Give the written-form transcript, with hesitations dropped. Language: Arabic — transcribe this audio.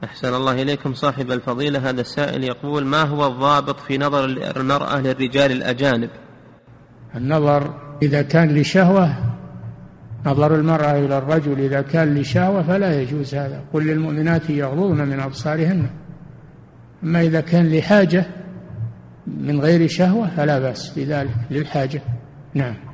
أحسن الله إليكم صاحب الفضيلة. هذا السائل يقول: ما هو الضابط في نظر المرأة للرجال الأجانب؟ النظر إذا كان لشهوة، نظر المرأة إلى الرجل إذا كان لشهوة فلا يجوز هذا. قل للمؤمنات يغضضن من أبصارهن. أما إذا كان لحاجة من غير شهوة فلا بأس بذلك، للحاجة. نعم.